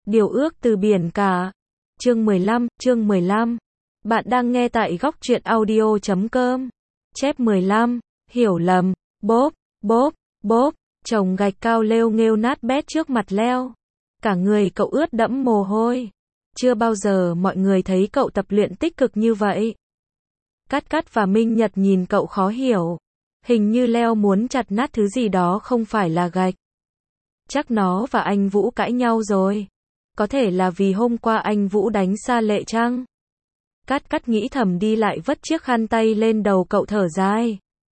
Điều ước từ biển cả. Chương 15. Bạn đang nghe tại góc truyện audio.com. Chép 15. Hiểu lầm. Bốp. Chồng gạch cao lêu nghêu nát bét trước mặt Leo. Cả người cậu ướt đẫm mồ hôi. Chưa bao giờ mọi người thấy cậu tập luyện tích cực như vậy. Cát và Minh Nhật nhìn cậu khó hiểu. Hình như Leo muốn chặt nát thứ gì đó không phải là gạch. Chắc nó và anh Vũ cãi nhau rồi. Có thể là vì hôm qua anh Vũ đánh Sa Lệ chăng? Cát nghĩ thầm đi lại vất chiếc khăn tay lên đầu cậu thở dài.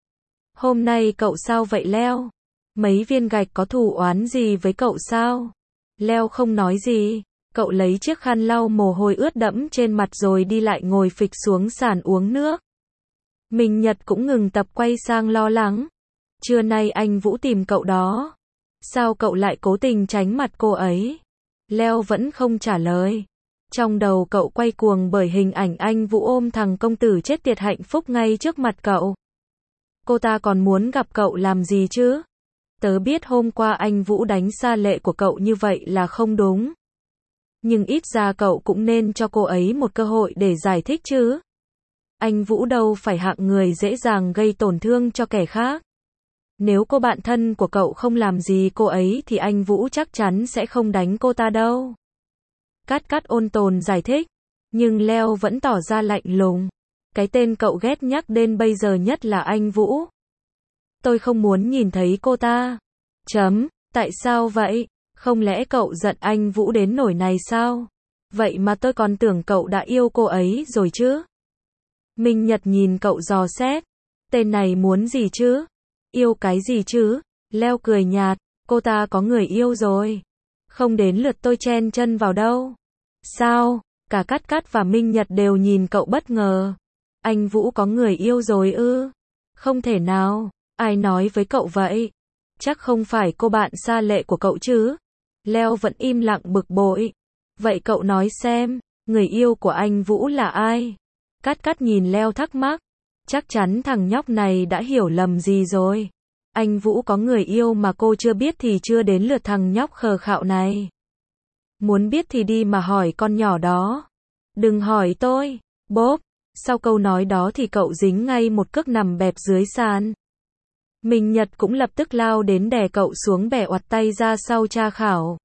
Hôm nay cậu sao vậy Leo? Mấy viên gạch có thù oán gì với cậu sao? Leo không nói gì. Cậu lấy chiếc khăn lau mồ hôi ướt đẫm trên mặt rồi đi lại ngồi phịch xuống sàn uống nước. Minh Nhật cũng ngừng tập quay sang lo lắng. Trưa nay anh Vũ tìm cậu đó. Sao cậu lại cố tình tránh mặt cô ấy? Leo vẫn không trả lời. Trong đầu cậu quay cuồng bởi hình ảnh anh Vũ ôm thằng công tử chết tiệt hạnh phúc ngay trước mặt cậu. Cô ta còn muốn gặp cậu làm gì chứ? Tớ biết hôm qua anh Vũ đánh Sa Lệ của cậu như vậy là không đúng. Nhưng ít ra cậu cũng nên cho cô ấy một cơ hội để giải thích chứ. Anh Vũ đâu phải hạng người dễ dàng gây tổn thương cho kẻ khác. Nếu cô bạn thân của cậu không làm gì cô ấy thì anh Vũ chắc chắn sẽ không đánh cô ta đâu. Cát ôn tồn giải thích. Nhưng Leo vẫn tỏ ra lạnh lùng. Cái tên cậu ghét nhắc đến bây giờ nhất là anh Vũ. Tôi không muốn nhìn thấy cô ta. Tại sao vậy? Không lẽ cậu giận anh Vũ đến nỗi này sao? Vậy mà tôi còn tưởng cậu đã yêu cô ấy rồi chứ? Minh Nhật nhìn cậu dò xét. Tên này muốn gì chứ? Yêu cái gì chứ? Leo cười nhạt. Cô ta có người yêu rồi. Không đến lượt tôi chen chân vào đâu. Sao? Cả Cát và Minh Nhật đều nhìn cậu bất ngờ. Anh Vũ có người yêu rồi ư? Không thể nào. Ai nói với cậu vậy? Chắc không phải cô bạn Sa Lệ của cậu chứ? Leo vẫn im lặng bực bội. Vậy cậu nói xem, người yêu của anh Vũ là ai? Cát nhìn Leo thắc mắc. Chắc chắn thằng nhóc này đã hiểu lầm gì rồi. Anh Vũ có người yêu mà cô chưa biết thì chưa đến lượt thằng nhóc khờ khạo này. Muốn biết thì đi mà hỏi con nhỏ đó. Đừng hỏi tôi. Bốp. Sau câu nói đó thì cậu dính ngay một cước nằm bẹp dưới sàn. Minh Nhật cũng lập tức lao đến đè cậu xuống bẻ oặt tay ra sau tra khảo.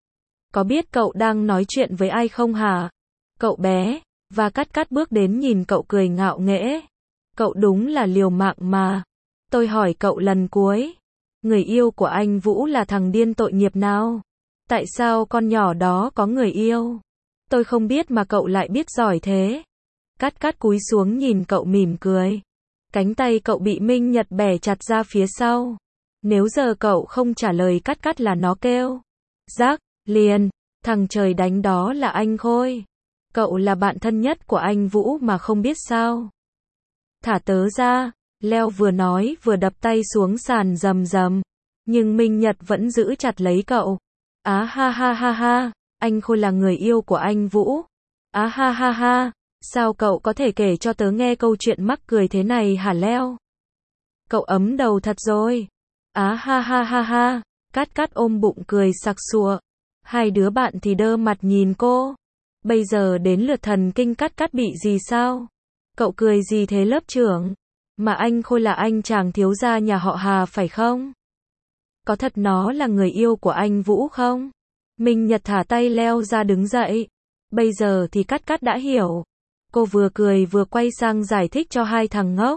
Có biết cậu đang nói chuyện với ai không hả? Cậu bé. Và Cát bước đến nhìn cậu cười ngạo nghễ. Cậu đúng là liều mạng mà. Tôi hỏi cậu lần cuối. Người yêu của anh Vũ là thằng điên tội nghiệp nào? Tại sao con nhỏ đó có người yêu? Tôi không biết mà cậu lại biết giỏi thế. Cát cúi xuống nhìn cậu mỉm cười. Cánh tay cậu bị Minh Nhật bẻ chặt ra phía sau. Nếu giờ cậu không trả lời Cát là nó kêu. Rác, liền, thằng trời đánh đó là anh Khôi. Cậu là bạn thân nhất của anh Vũ mà không biết sao. Thả tớ ra, Leo vừa nói vừa đập tay xuống sàn rầm. Nhưng Minh Nhật vẫn giữ chặt lấy cậu. Á ha, anh Khôi là người yêu của anh Vũ. Á ha, sao cậu có thể kể cho tớ nghe câu chuyện mắc cười thế này hả Leo? Cậu ấm đầu thật rồi. Á ha, Cát ôm bụng cười sặc sụa. Hai đứa bạn thì đơ mặt nhìn cô. Bây giờ đến lượt thần kinh Cát bị gì sao? Cậu cười gì thế lớp trưởng? Mà anh Khôi là anh chàng thiếu gia nhà họ Hà phải không? Có thật nó là người yêu của anh Vũ không? Minh Nhật thả tay Leo ra đứng dậy. Bây giờ thì Cát đã hiểu. Cô vừa cười vừa quay sang giải thích cho hai thằng ngốc.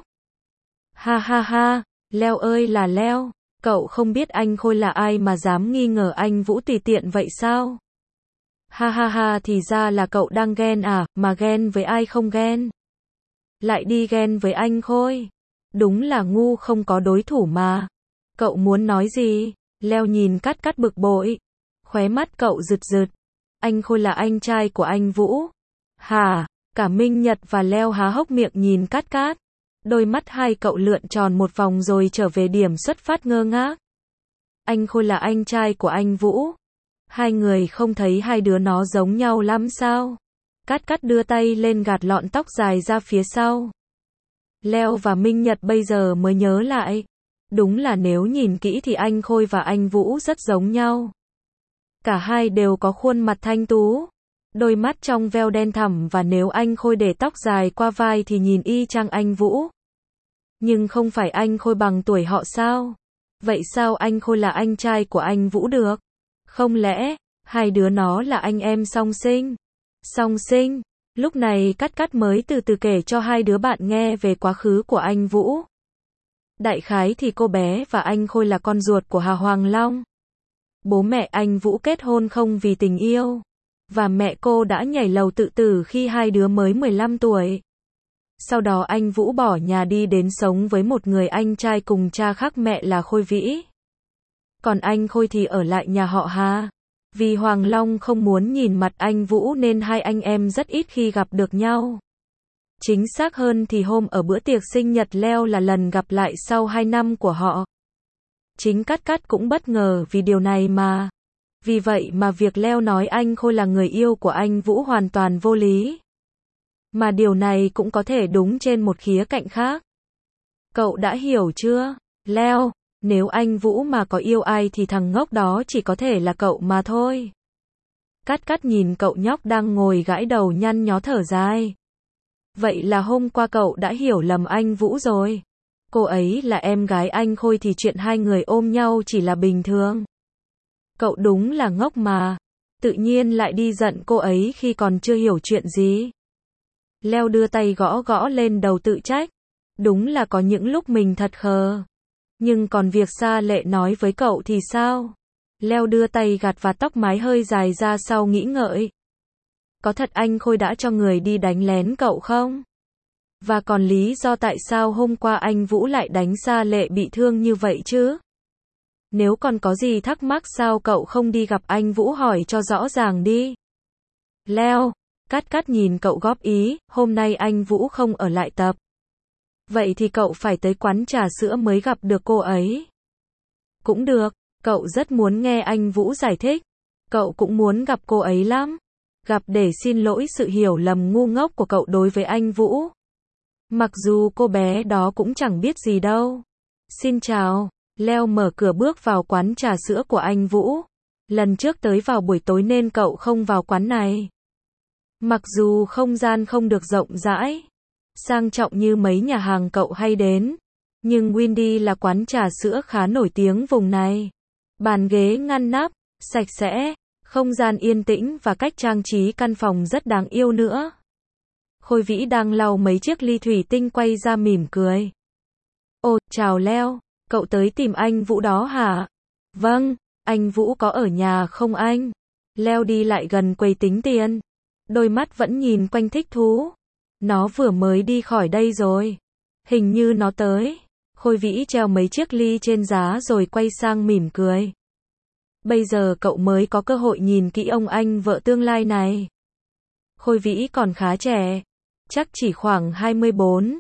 Ha, Leo ơi là Leo. Cậu không biết anh Khôi là ai mà dám nghi ngờ anh Vũ tùy tiện vậy sao? Ha, thì ra là cậu đang ghen à, mà ghen với ai không ghen? Lại đi ghen với anh Khôi. Đúng là ngu không có đối thủ mà. Cậu muốn nói gì? Leo nhìn Cát bực bội. Khóe mắt cậu rực. Anh Khôi là anh trai của anh Vũ. Hả? Cả Minh Nhật và Leo há hốc miệng nhìn Cát. Đôi mắt hai cậu lượn tròn một vòng rồi trở về điểm xuất phát ngơ ngác. Anh Khôi là anh trai của anh Vũ. Hai người không thấy hai đứa nó giống nhau lắm sao? Cát đưa tay lên gạt lọn tóc dài ra phía sau. Leo và Minh Nhật bây giờ mới nhớ lại. Đúng là nếu nhìn kỹ thì anh Khôi và anh Vũ rất giống nhau. Cả hai đều có khuôn mặt thanh tú, đôi mắt trong veo đen thẳm, và nếu anh Khôi để tóc dài qua vai thì nhìn y chang anh Vũ. Nhưng không phải anh Khôi bằng tuổi họ sao? Vậy sao anh Khôi là anh trai của anh Vũ được? Không lẽ hai đứa nó là anh em song sinh? Song sinh? Lúc này Cát Cát mới từ từ kể cho hai đứa bạn nghe về quá khứ của anh Vũ. Đại khái thì cô bé và anh Khôi là con ruột của Hà Hoàng Long. Bố mẹ anh Vũ kết hôn không vì tình yêu, và mẹ cô đã nhảy lầu tự tử khi hai đứa mới 15 tuổi. Sau đó anh Vũ bỏ nhà đi đến sống với một người anh trai cùng cha khác mẹ là Khôi Vĩ. Còn anh Khôi thì ở lại nhà họ Hà. Vì Hoàng Long không muốn nhìn mặt anh Vũ nên hai anh em rất ít khi gặp được nhau. Chính xác hơn thì hôm ở bữa tiệc sinh nhật Leo là lần gặp lại sau 2 năm của họ. Chính Cát Cát cũng bất ngờ vì điều này mà. Vì vậy mà việc Leo nói anh Khôi là người yêu của anh Vũ hoàn toàn vô lý. Mà điều này cũng có thể đúng trên một khía cạnh khác. Cậu đã hiểu chưa, Leo? Nếu anh Vũ mà có yêu ai thì thằng ngốc đó chỉ có thể là cậu mà thôi. Cát Cát nhìn cậu nhóc đang ngồi gãi đầu nhăn nhó thở dài. Vậy là hôm qua cậu đã hiểu lầm anh Vũ rồi. Cô ấy là em gái anh Khôi thì chuyện hai người ôm nhau chỉ là bình thường. Cậu đúng là ngốc mà. Tự nhiên lại đi giận cô ấy khi còn chưa hiểu chuyện gì. Leo đưa tay gõ gõ lên đầu tự trách. Đúng là có những lúc mình thật khờ. Nhưng còn việc Sa Lệ nói với cậu thì sao? Leo đưa tay gạt vạt tóc mái hơi dài ra sau nghĩ ngợi. Có thật anh Khôi đã cho người đi đánh lén cậu không? Và còn lý do tại sao hôm qua anh Vũ lại đánh Sa Lệ bị thương như vậy chứ? Nếu còn có gì thắc mắc sao cậu không đi gặp anh Vũ hỏi cho rõ ràng đi? Leo, Cát Cát nhìn cậu góp ý, hôm nay anh Vũ không ở lại tập. Vậy thì cậu phải tới quán trà sữa mới gặp được cô ấy. Cũng được, cậu rất muốn nghe anh Vũ giải thích. Cậu cũng muốn gặp cô ấy lắm. Gặp để xin lỗi sự hiểu lầm ngu ngốc của cậu đối với anh Vũ. Mặc dù cô bé đó cũng chẳng biết gì đâu. Xin chào, Leo mở cửa bước vào quán trà sữa của anh Vũ. Lần trước tới vào buổi tối nên cậu không vào quán này. Mặc dù không gian không được rộng rãi, sang trọng như mấy nhà hàng cậu hay đến, nhưng Windy là quán trà sữa khá nổi tiếng vùng này. Bàn ghế ngăn nắp, sạch sẽ, không gian yên tĩnh và cách trang trí căn phòng rất đáng yêu nữa. Khôi Vĩ đang lau mấy chiếc ly thủy tinh quay ra mỉm cười. Ồ, chào Leo, cậu tới tìm anh Vũ đó hả? Vâng, anh Vũ có ở nhà không anh? Leo đi lại gần quầy tính tiền. Đôi mắt vẫn nhìn quanh thích thú. Nó vừa mới đi khỏi đây rồi. Hình như nó tới. Khôi Vĩ treo mấy chiếc ly trên giá rồi quay sang mỉm cười. Bây giờ cậu mới có cơ hội nhìn kỹ ông anh vợ tương lai này. Khôi Vĩ còn khá trẻ. Chắc chỉ khoảng 24,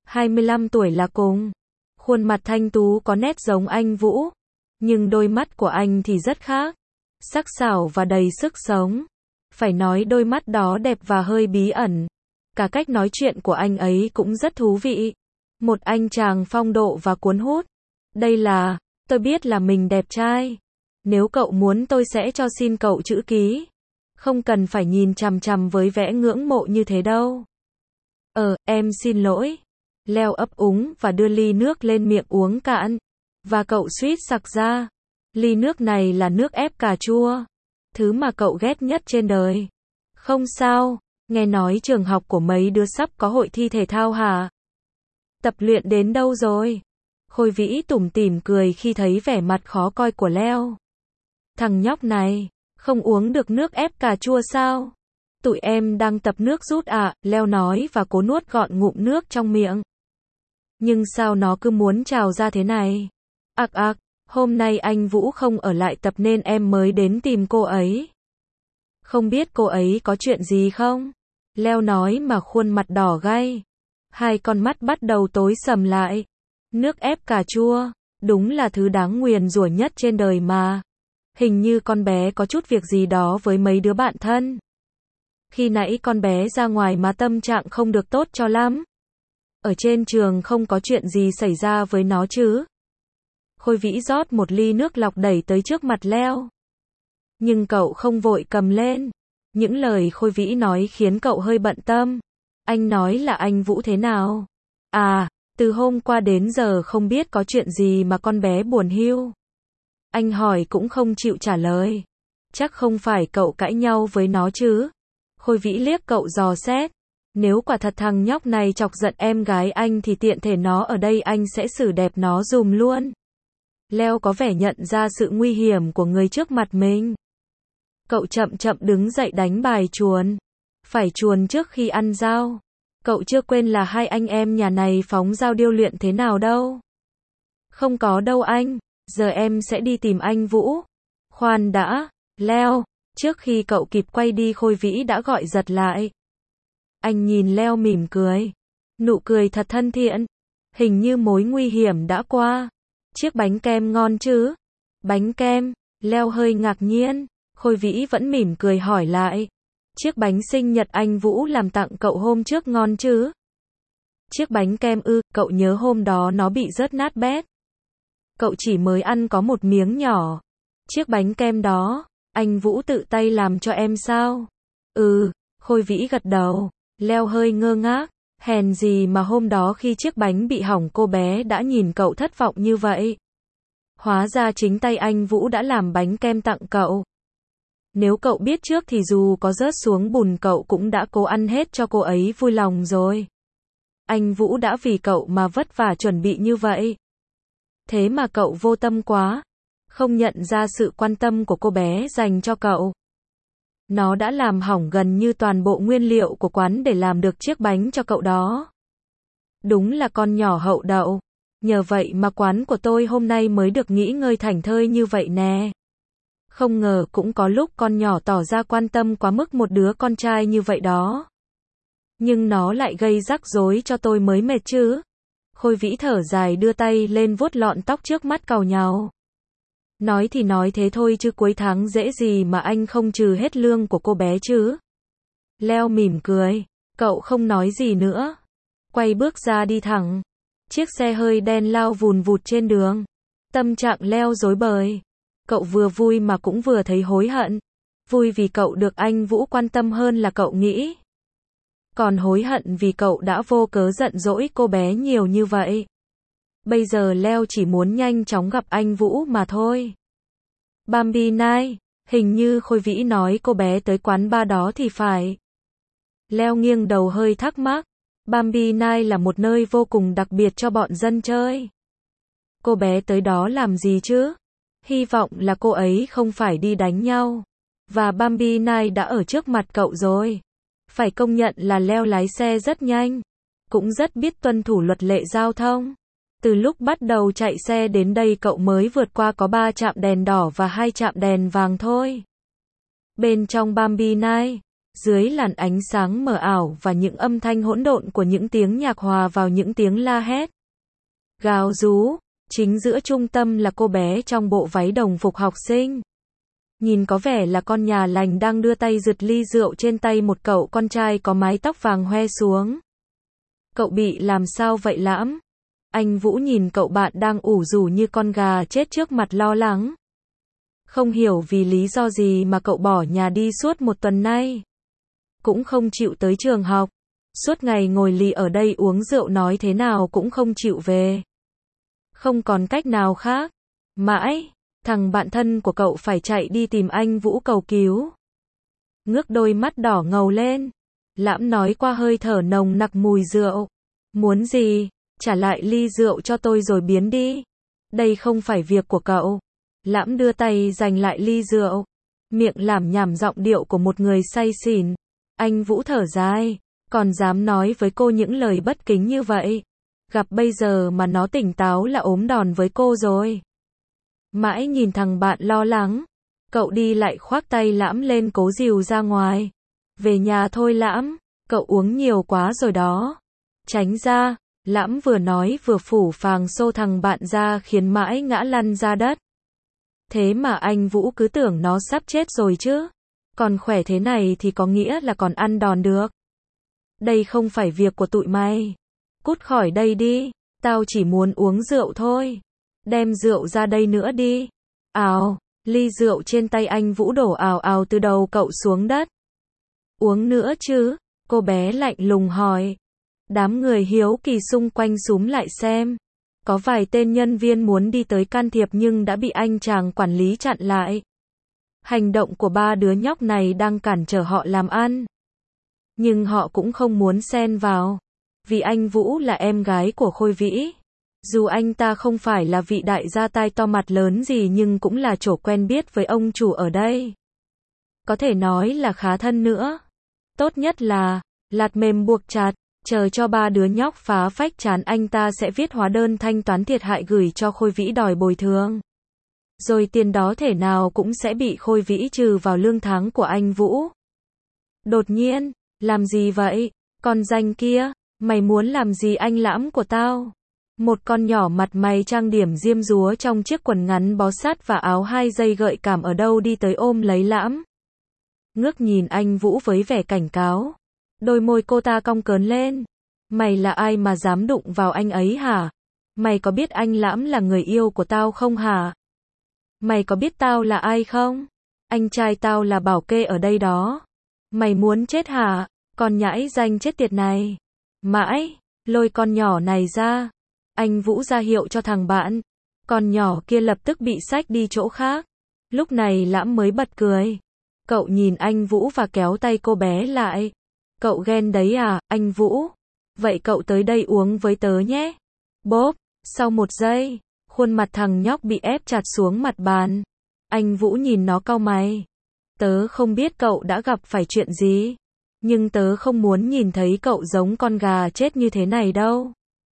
25 tuổi là cùng. Khuôn mặt thanh tú có nét giống anh Vũ. Nhưng đôi mắt của anh thì rất khác. Sắc sảo và đầy sức sống. Phải nói đôi mắt đó đẹp và hơi bí ẩn. Cả cách nói chuyện của anh ấy cũng rất thú vị. Một anh chàng phong độ và cuốn hút. Đây là, tôi biết là mình đẹp trai. Nếu cậu muốn tôi sẽ cho xin cậu chữ ký. Không cần phải nhìn chằm chằm với vẻ ngưỡng mộ như thế đâu. Em xin lỗi. Leo ấp úng và đưa ly nước lên miệng uống cạn. Và cậu suýt sặc ra. Ly nước này là nước ép cà chua. Thứ mà cậu ghét nhất trên đời. Không sao, nghe nói trường học của mấy đứa sắp có hội thi thể thao hả? Tập luyện đến đâu rồi? Khôi Vĩ tủm tỉm cười khi thấy vẻ mặt khó coi của Leo. Thằng nhóc này, không uống được nước ép cà chua sao? Tụi em đang tập nước rút à, Leo nói và cố nuốt gọn ngụm nước trong miệng. Nhưng sao nó cứ muốn trào ra thế này? Hôm nay anh Vũ không ở lại tập nên em mới đến tìm cô ấy. Không biết cô ấy có chuyện gì không? Leo nói mà khuôn mặt đỏ gay. Hai con mắt bắt đầu tối sầm lại. Nước ép cà chua, đúng là thứ đáng nguyền rủa nhất trên đời mà. Hình như con bé có chút việc gì đó với mấy đứa bạn thân. Khi nãy con bé ra ngoài mà tâm trạng không được tốt cho lắm. Ở trên trường không có chuyện gì xảy ra với nó chứ? Khôi Vĩ rót một ly nước lọc đẩy tới trước mặt Leo. Nhưng cậu không vội cầm lên. Những lời Khôi Vĩ nói khiến cậu hơi bận tâm. Anh nói là anh Vũ thế nào? À, từ hôm qua đến giờ không biết có chuyện gì mà con bé buồn hiu. Anh hỏi cũng không chịu trả lời. Chắc không phải cậu cãi nhau với nó chứ? Khôi Vĩ liếc cậu dò xét. Nếu quả thật thằng nhóc này chọc giận em gái anh thì tiện thể nó ở đây anh sẽ xử đẹp nó dùm luôn. Leo có vẻ nhận ra sự nguy hiểm của người trước mặt mình. Cậu chậm chậm đứng dậy đánh bài chuồn. Phải chuồn trước khi ăn dao. Cậu chưa quên là hai anh em nhà này phóng dao điêu luyện thế nào đâu. Không có đâu anh, giờ em sẽ đi tìm anh Vũ. Khoan đã, Leo, trước khi cậu kịp quay đi Khôi Vĩ đã gọi giật lại. Anh nhìn Leo mỉm cười. Nụ cười thật thân thiện. Hình như mối nguy hiểm đã qua. Chiếc bánh kem ngon chứ? Bánh kem, Leo hơi ngạc nhiên. Khôi Vĩ vẫn mỉm cười hỏi lại. Chiếc bánh sinh nhật anh Vũ làm tặng cậu hôm trước ngon chứ? Chiếc bánh kem ư, cậu nhớ hôm đó nó bị rớt nát bét. Cậu chỉ mới ăn có một miếng nhỏ. Chiếc bánh kem đó, anh Vũ tự tay làm cho em sao? Ừ, Khôi Vĩ gật đầu. Leo hơi ngơ ngác. Hèn gì mà hôm đó khi chiếc bánh bị hỏng cô bé đã nhìn cậu thất vọng như vậy. Hóa ra chính tay anh Vũ đã làm bánh kem tặng cậu. Nếu cậu biết trước thì dù có rớt xuống bùn cậu cũng đã cố ăn hết cho cô ấy vui lòng rồi. Anh Vũ đã vì cậu mà vất vả chuẩn bị như vậy. Thế mà cậu vô tâm quá. Không nhận ra sự quan tâm của cô bé dành cho cậu. Nó đã làm hỏng gần như toàn bộ nguyên liệu của quán để làm được chiếc bánh cho cậu đó. Đúng là con nhỏ hậu đậu. Nhờ vậy mà quán của tôi hôm nay mới được nghỉ ngơi thảnh thơi như vậy nè. Không ngờ cũng có lúc con nhỏ tỏ ra quan tâm quá mức một đứa con trai như vậy đó. Nhưng nó lại gây rắc rối cho tôi mới mệt chứ. Khôi Vĩ thở dài đưa tay lên vuốt lọn tóc trước mắt càu nhàu. Nói thì nói thế thôi chứ cuối tháng dễ gì mà anh không trừ hết lương của cô bé chứ. Leo mỉm cười. Cậu không nói gì nữa. Quay bước ra đi thẳng. Chiếc xe hơi đen lao vùn vụt trên đường. Tâm trạng Leo rối bời. Cậu vừa vui mà cũng vừa thấy hối hận. Vui vì cậu được anh Vũ quan tâm hơn là cậu nghĩ. Còn hối hận vì cậu đã vô cớ giận dỗi cô bé nhiều như vậy. Bây giờ Leo chỉ muốn nhanh chóng gặp anh Vũ mà thôi. Bambi Night, hình như Khôi Vĩ nói cô bé tới quán bar đó thì phải. Leo nghiêng đầu hơi thắc mắc. Bambi Night là một nơi vô cùng đặc biệt cho bọn dân chơi. Cô bé tới đó làm gì chứ? Hy vọng là cô ấy không phải đi đánh nhau. Và Bambi Night đã ở trước mặt cậu rồi. Phải công nhận là Leo lái xe rất nhanh. Cũng rất biết tuân thủ luật lệ giao thông. Từ lúc bắt đầu chạy xe đến đây cậu mới vượt qua có 3 trạm đèn đỏ và 2 trạm đèn vàng thôi. Bên trong Bambi Night, dưới làn ánh sáng mờ ảo và những âm thanh hỗn độn của những tiếng nhạc hòa vào những tiếng la hét, gào rú, chính giữa trung tâm là cô bé trong bộ váy đồng phục học sinh. Nhìn có vẻ là con nhà lành đang đưa tay giật ly rượu trên tay một cậu con trai có mái tóc vàng hoe xuống. Cậu bị làm sao vậy Lãm? Anh Vũ nhìn cậu bạn đang ủ rủ như con gà chết trước mặt lo lắng. Không hiểu vì lý do gì mà cậu bỏ nhà đi suốt một tuần nay. Cũng không chịu tới trường học. Suốt ngày ngồi lì ở đây uống rượu nói thế nào cũng không chịu về. Không còn cách nào khác. Mãi, thằng bạn thân của cậu phải chạy đi tìm anh Vũ cầu cứu. Ngước đôi mắt đỏ ngầu lên. Lãm nói qua hơi thở nồng nặc mùi rượu. Muốn gì? Trả lại ly rượu cho tôi rồi biến đi. Đây không phải việc của cậu. Lãm đưa tay giành lại ly rượu. Miệng lảm nhảm giọng điệu của một người say xỉn. Anh Vũ thở dài. Còn dám nói với cô những lời bất kính như vậy. Gặp bây giờ mà nó tỉnh táo là ốm đòn với cô rồi. Mãi nhìn thằng bạn lo lắng. Cậu đi lại khoác tay Lãm lên cố dìu ra ngoài. Về nhà thôi Lãm. Cậu uống nhiều quá rồi đó. Tránh ra. Lãm vừa nói vừa phủ phàng xô thằng bạn ra khiến mãi ngã lăn ra đất. Thế mà anh Vũ cứ tưởng nó sắp chết rồi chứ. Còn khỏe thế này thì có nghĩa là còn ăn đòn được. Đây không phải việc của tụi mày. Cút khỏi đây đi. Tao chỉ muốn uống rượu thôi. Đem rượu ra đây nữa đi. Ào. Ly rượu trên tay anh Vũ đổ ào ào từ đầu cậu xuống đất. Uống nữa chứ? Cô bé lạnh lùng hỏi. Đám người hiếu kỳ xung quanh xúm lại xem. Có vài tên nhân viên muốn đi tới can thiệp nhưng đã bị anh chàng quản lý chặn lại. Hành động của ba đứa nhóc này đang cản trở họ làm ăn. Nhưng họ cũng không muốn xen vào. Vì anh Vũ là em gái của Khôi Vĩ. Dù anh ta không phải là vị đại gia tai to mặt lớn gì nhưng cũng là chỗ quen biết với ông chủ ở đây. Có thể nói là khá thân nữa. Tốt nhất là, lạt mềm buộc chặt, chờ cho ba đứa nhóc phá phách chán anh ta sẽ viết hóa đơn thanh toán thiệt hại gửi cho Khôi Vĩ đòi bồi thường. Rồi tiền đó thể nào cũng sẽ bị Khôi Vĩ trừ vào lương tháng của anh Vũ. Đột nhiên, làm gì vậy? Con danh kia, mày muốn làm gì anh Lãm của tao? Một con nhỏ mặt mày trang điểm diêm dúa trong chiếc quần ngắn bó sát và áo 2 dây gợi cảm ở đâu đi tới ôm lấy Lãm. Ngước nhìn anh Vũ với vẻ cảnh cáo. Đôi môi cô ta cong cớn lên. Mày là ai mà dám đụng vào anh ấy hả? Mày có biết anh Lãm là người yêu của tao không hả? Mày có biết tao là ai không? Anh trai tao là bảo kê ở đây đó. Mày muốn chết hả? Con nhãi danh chết tiệt này. Mãi, lôi con nhỏ này ra. Anh Vũ ra hiệu cho thằng bạn. Con nhỏ kia lập tức bị xách đi chỗ khác. Lúc này Lãm mới bật cười. Cậu nhìn anh Vũ và kéo tay cô bé lại. Cậu ghen đấy à, anh Vũ? Vậy cậu tới đây uống với tớ nhé. Bốp, sau 1 giây, khuôn mặt thằng nhóc bị ép chặt xuống mặt bàn. Anh Vũ nhìn nó cau mày. Tớ không biết cậu đã gặp phải chuyện gì. Nhưng tớ không muốn nhìn thấy cậu giống con gà chết như thế này đâu.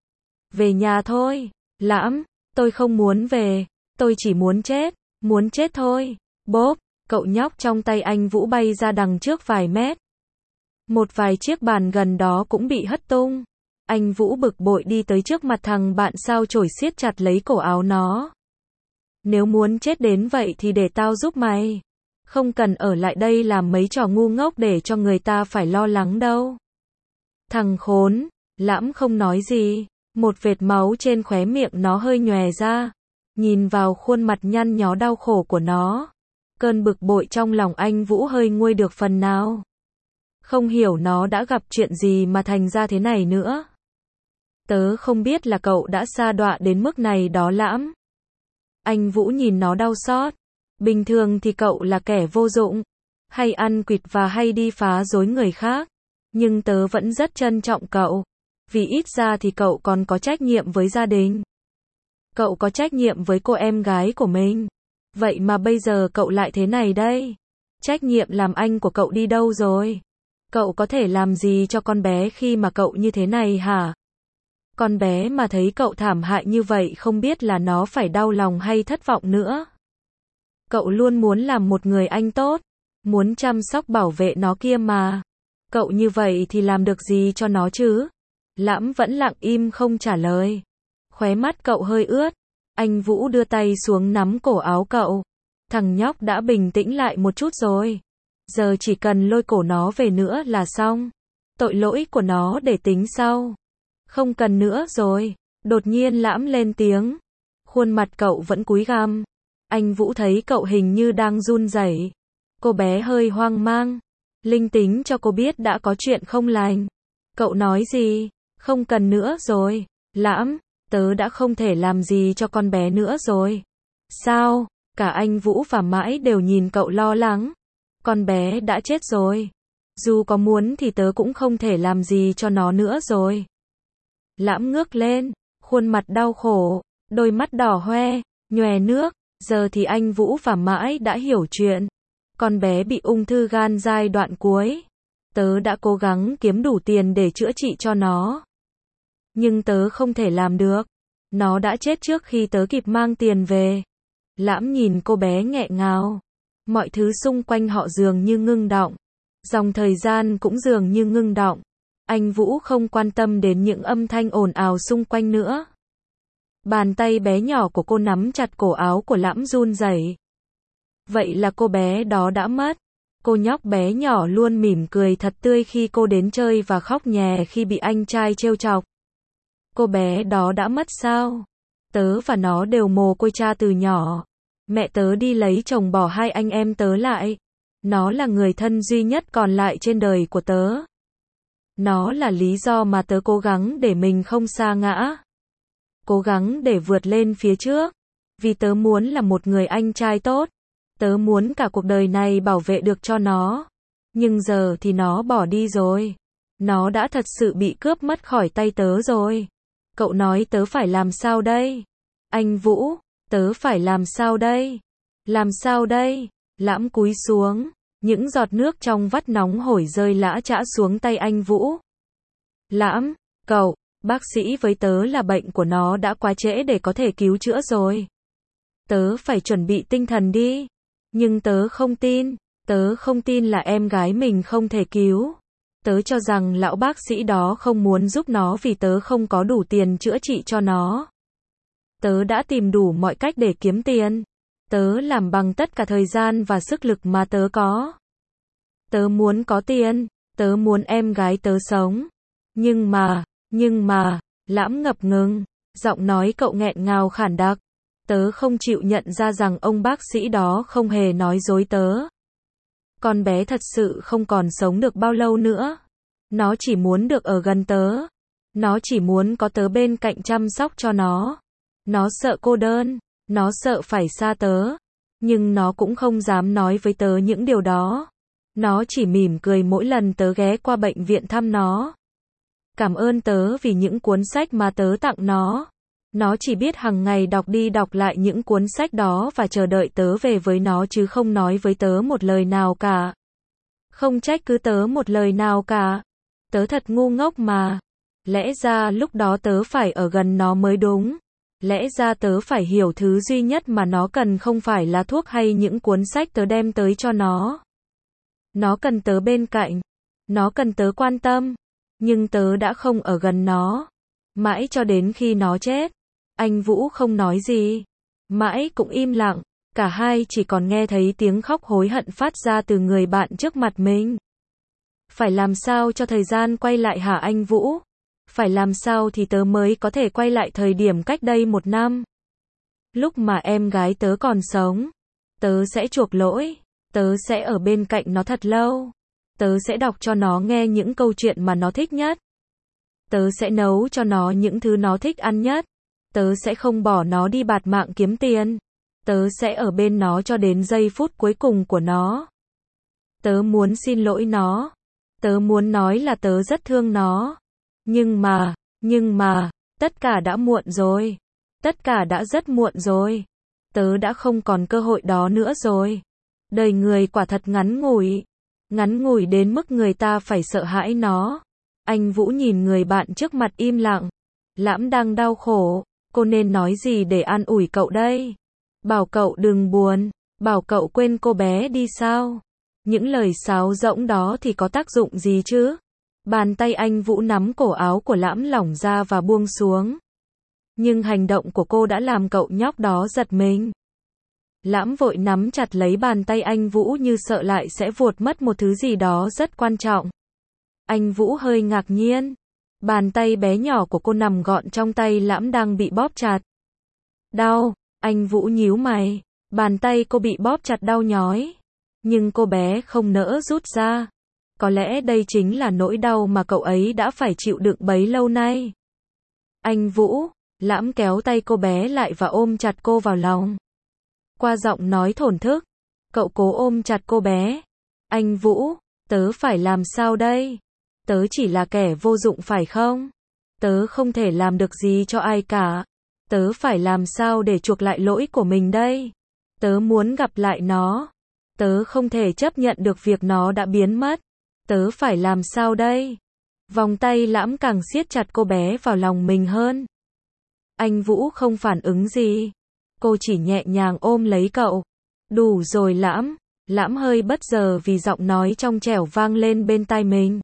Về nhà thôi. Lãm, tôi không muốn về. Tôi chỉ muốn chết thôi. Bốp, cậu nhóc trong tay anh Vũ bay ra đằng trước vài mét. Một vài chiếc bàn gần đó cũng bị hất tung. Anh Vũ bực bội đi tới trước mặt thằng bạn sao chổi siết chặt lấy cổ áo nó. Nếu muốn chết đến vậy thì để tao giúp mày. Không cần ở lại đây làm mấy trò ngu ngốc để cho người ta phải lo lắng đâu. Thằng khốn, Lãm không nói gì. Một vệt máu trên khóe miệng nó hơi nhòe ra. Nhìn vào khuôn mặt nhăn nhó đau khổ của nó. Cơn bực bội trong lòng anh Vũ hơi nguôi được phần nào. Không hiểu nó đã gặp chuyện gì mà thành ra thế này nữa. Tớ không biết là cậu đã sa đọa đến mức này đó Lãm. Anh Vũ nhìn nó đau xót. Bình thường thì cậu là kẻ vô dụng, hay ăn quỵt và hay đi phá rối người khác. Nhưng tớ vẫn rất trân trọng cậu. Vì ít ra thì cậu còn có trách nhiệm với gia đình. Cậu có trách nhiệm với cô em gái của mình. Vậy mà bây giờ cậu lại thế này đây. Trách nhiệm làm anh của cậu đi đâu rồi? Cậu có thể làm gì cho con bé khi mà cậu như thế này hả? Con bé mà thấy cậu thảm hại như vậy không biết là nó phải đau lòng hay thất vọng nữa. Cậu luôn muốn làm một người anh tốt, muốn chăm sóc bảo vệ nó kia mà. Cậu như vậy thì làm được gì cho nó chứ? Lãm vẫn lặng im không trả lời. Khóe mắt cậu hơi ướt. Anh Vũ đưa tay xuống nắm cổ áo cậu. Thằng nhóc đã bình tĩnh lại một chút rồi. Giờ chỉ cần lôi cổ nó về nữa là xong. Tội lỗi của nó để tính sau. Không cần nữa rồi. Đột nhiên Lãm lên tiếng. Khuôn mặt cậu vẫn cúi gằm. Anh Vũ thấy cậu hình như đang run rẩy. Cô bé hơi hoang mang. Linh tính cho cô biết đã có chuyện không lành. Cậu nói gì? Không cần nữa rồi. Lãm, tớ đã không thể làm gì cho con bé nữa rồi. Sao? Cả anh Vũ và Mãi đều nhìn cậu lo lắng. Con bé đã chết rồi. Dù có muốn thì tớ cũng không thể làm gì cho nó nữa rồi. Lãm ngước lên, khuôn mặt đau khổ, đôi mắt đỏ hoe, nhòe nước. Giờ thì anh Vũ và Mãi đã hiểu chuyện. Con bé bị ung thư gan giai đoạn cuối. Tớ đã cố gắng kiếm đủ tiền để chữa trị cho nó. Nhưng tớ không thể làm được. Nó đã chết trước khi tớ kịp mang tiền về. Lãm nhìn cô bé nghẹn ngào. Mọi thứ xung quanh họ dường như ngưng động. Dòng thời gian cũng dường như ngưng động. Anh Vũ không quan tâm đến những âm thanh ồn ào xung quanh nữa. Bàn tay bé nhỏ của cô nắm chặt cổ áo của Lãm run rẩy. Vậy là cô bé đó đã mất. Cô nhóc bé nhỏ luôn mỉm cười thật tươi khi cô đến chơi và khóc nhè khi bị anh trai trêu chọc. Cô bé đó đã mất sao? Tớ và nó đều mồ côi cha từ nhỏ. Mẹ tớ đi lấy chồng bỏ hai anh em tớ lại. Nó là người thân duy nhất còn lại trên đời của tớ. Nó là lý do mà tớ cố gắng để mình không sa ngã. Cố gắng để vượt lên phía trước. Vì tớ muốn là một người anh trai tốt. Tớ muốn cả cuộc đời này bảo vệ được cho nó. Nhưng giờ thì nó bỏ đi rồi. Nó đã thật sự bị cướp mất khỏi tay tớ rồi. Cậu nói tớ phải làm sao đây? Anh Vũ, tớ phải làm sao đây? Làm sao đây? Lãm cúi xuống. Những giọt nước trong vắt nóng hổi rơi lã chã xuống tay anh Vũ. Lãm, cậu, bác sĩ với tớ là bệnh của nó đã quá trễ để có thể cứu chữa rồi. Tớ phải chuẩn bị tinh thần đi. Nhưng tớ không tin. Tớ không tin là em gái mình không thể cứu. Tớ cho rằng lão bác sĩ đó không muốn giúp nó vì tớ không có đủ tiền chữa trị cho nó. Tớ đã tìm đủ mọi cách để kiếm tiền. Tớ làm bằng tất cả thời gian và sức lực mà tớ có. Tớ muốn có tiền. Tớ muốn em gái tớ sống. Nhưng mà, Lãm ngập ngừng. Giọng nói cậu nghẹn ngào khản đặc. Tớ không chịu nhận ra rằng ông bác sĩ đó không hề nói dối tớ. Con bé thật sự không còn sống được bao lâu nữa. Nó chỉ muốn được ở gần tớ. Nó chỉ muốn có tớ bên cạnh chăm sóc cho nó. Nó sợ cô đơn. Nó sợ phải xa tớ. Nhưng nó cũng không dám nói với tớ những điều đó. Nó chỉ mỉm cười mỗi lần tớ ghé qua bệnh viện thăm nó. Cảm ơn tớ vì những cuốn sách mà tớ tặng nó. Nó chỉ biết hằng ngày đọc đi đọc lại những cuốn sách đó và chờ đợi tớ về với nó chứ không nói với tớ một lời nào cả. Không trách cứ tớ một lời nào cả. Tớ thật ngu ngốc mà. Lẽ ra lúc đó tớ phải ở gần nó mới đúng. Lẽ ra tớ phải hiểu thứ duy nhất mà nó cần không phải là thuốc hay những cuốn sách tớ đem tới cho nó. Nó cần tớ bên cạnh. Nó cần tớ quan tâm. Nhưng tớ đã không ở gần nó. Mãi cho đến khi nó chết. Anh Vũ không nói gì. Mãi cũng im lặng. Cả hai chỉ còn nghe thấy tiếng khóc hối hận phát ra từ người bạn trước mặt mình. Phải làm sao cho thời gian quay lại hả anh Vũ? Phải làm sao thì tớ mới có thể quay lại thời điểm cách đây 1 năm? Lúc mà em gái tớ còn sống. Tớ sẽ chuộc lỗi. Tớ sẽ ở bên cạnh nó thật lâu. Tớ sẽ đọc cho nó nghe những câu chuyện mà nó thích nhất. Tớ sẽ nấu cho nó những thứ nó thích ăn nhất. Tớ sẽ không bỏ nó đi bạt mạng kiếm tiền. Tớ sẽ ở bên nó cho đến giây phút cuối cùng của nó. Tớ muốn xin lỗi nó. Tớ muốn nói là tớ rất thương nó. Nhưng mà, tất cả đã muộn rồi. Tất cả đã rất muộn rồi. Tớ đã không còn cơ hội đó nữa rồi. Đời người quả thật ngắn ngủi. Ngắn ngủi đến mức người ta phải sợ hãi nó. Anh Vũ nhìn người bạn trước mặt im lặng. Lãm đang đau khổ. Cô nên nói gì để an ủi cậu đây? Bảo cậu đừng buồn. Bảo cậu quên cô bé đi sao? Những lời sáo rỗng đó thì có tác dụng gì chứ? Bàn tay anh Vũ nắm cổ áo của Lãm lỏng ra và buông xuống. Nhưng hành động của cô đã làm cậu nhóc đó giật mình. Lãm vội nắm chặt lấy bàn tay anh Vũ như sợ lại sẽ vuột mất một thứ gì đó rất quan trọng. Anh Vũ hơi ngạc nhiên. Bàn tay bé nhỏ của cô nằm gọn trong tay Lãm đang bị bóp chặt. Đau, anh Vũ nhíu mày. Bàn tay cô bị bóp chặt đau nhói. Nhưng cô bé không nỡ rút ra. Có lẽ đây chính là nỗi đau mà cậu ấy đã phải chịu đựng bấy lâu nay. Anh Vũ, Lãm kéo tay cô bé lại và ôm chặt cô vào lòng. Qua giọng nói thổn thức, cậu cố ôm chặt cô bé. Anh Vũ, tớ phải làm sao đây? Tớ chỉ là kẻ vô dụng phải không? Tớ không thể làm được gì cho ai cả. Tớ phải làm sao để chuộc lại lỗi của mình đây? Tớ muốn gặp lại nó. Tớ không thể chấp nhận được việc nó đã biến mất. Tớ phải làm sao đây? Vòng tay Lãm càng siết chặt cô bé vào lòng mình hơn. Anh Vũ không phản ứng gì. Cô chỉ nhẹ nhàng ôm lấy cậu. Đủ rồi Lãm. Lãm hơi bất ngờ vì giọng nói trong trẻo vang lên bên tai mình.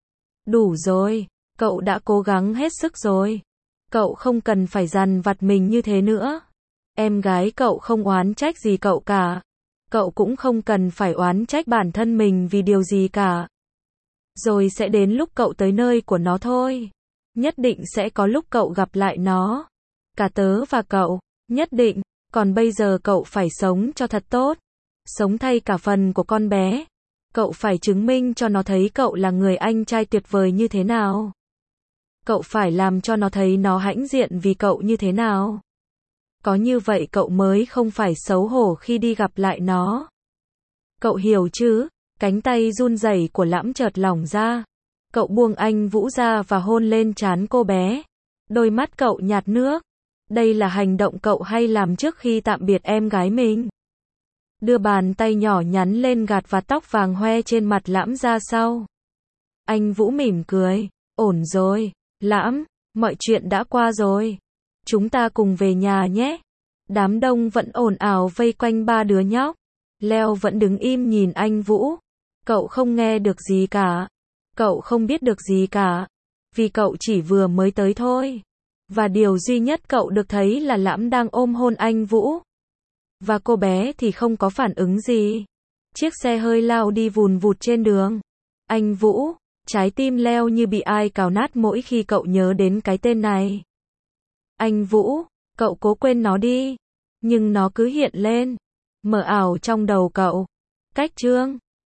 Đủ rồi. Cậu đã cố gắng hết sức rồi. Cậu không cần phải dằn vặt mình như thế nữa. Em gái cậu không oán trách gì cậu cả. Cậu cũng không cần phải oán trách bản thân mình vì điều gì cả. Rồi sẽ đến lúc cậu tới nơi của nó thôi. Nhất định sẽ có lúc cậu gặp lại nó. Cả tớ và cậu. Nhất định. Còn bây giờ cậu phải sống cho thật tốt. Sống thay cả phần của con bé. Cậu phải chứng minh cho nó thấy cậu là người anh trai tuyệt vời như thế nào. Cậu phải làm cho nó thấy nó hãnh diện vì cậu như thế nào. Có như vậy cậu mới không phải xấu hổ khi đi gặp lại nó. Cậu hiểu chứ? Cánh tay run rẩy của Lãm chợt lỏng ra. Cậu buông anh Vũ ra và hôn lên trán cô bé. Đôi mắt cậu nhạt nước. Đây là hành động cậu hay làm trước khi tạm biệt em gái mình. Đưa bàn tay nhỏ nhắn lên gạt vạt tóc vàng hoe trên mặt Lãm ra sau. Anh Vũ mỉm cười. Ổn rồi, Lãm, mọi chuyện đã qua rồi. Chúng ta cùng về nhà nhé. Đám đông vẫn ồn ào vây quanh ba đứa nhóc. Leo vẫn đứng im nhìn anh Vũ. Cậu không nghe được gì cả. Cậu không biết được gì cả. Vì cậu chỉ vừa mới tới thôi. Và điều duy nhất cậu được thấy là Lãm đang ôm hôn anh Vũ. Và cô bé thì không có phản ứng gì. Chiếc xe hơi lao đi vùn vụt trên đường. Anh Vũ, trái tim Leo như bị ai cào nát mỗi khi cậu nhớ đến cái tên này. Anh Vũ, cậu cố quên nó đi. Nhưng nó cứ hiện lên. Mờ ảo trong đầu cậu. Cách chương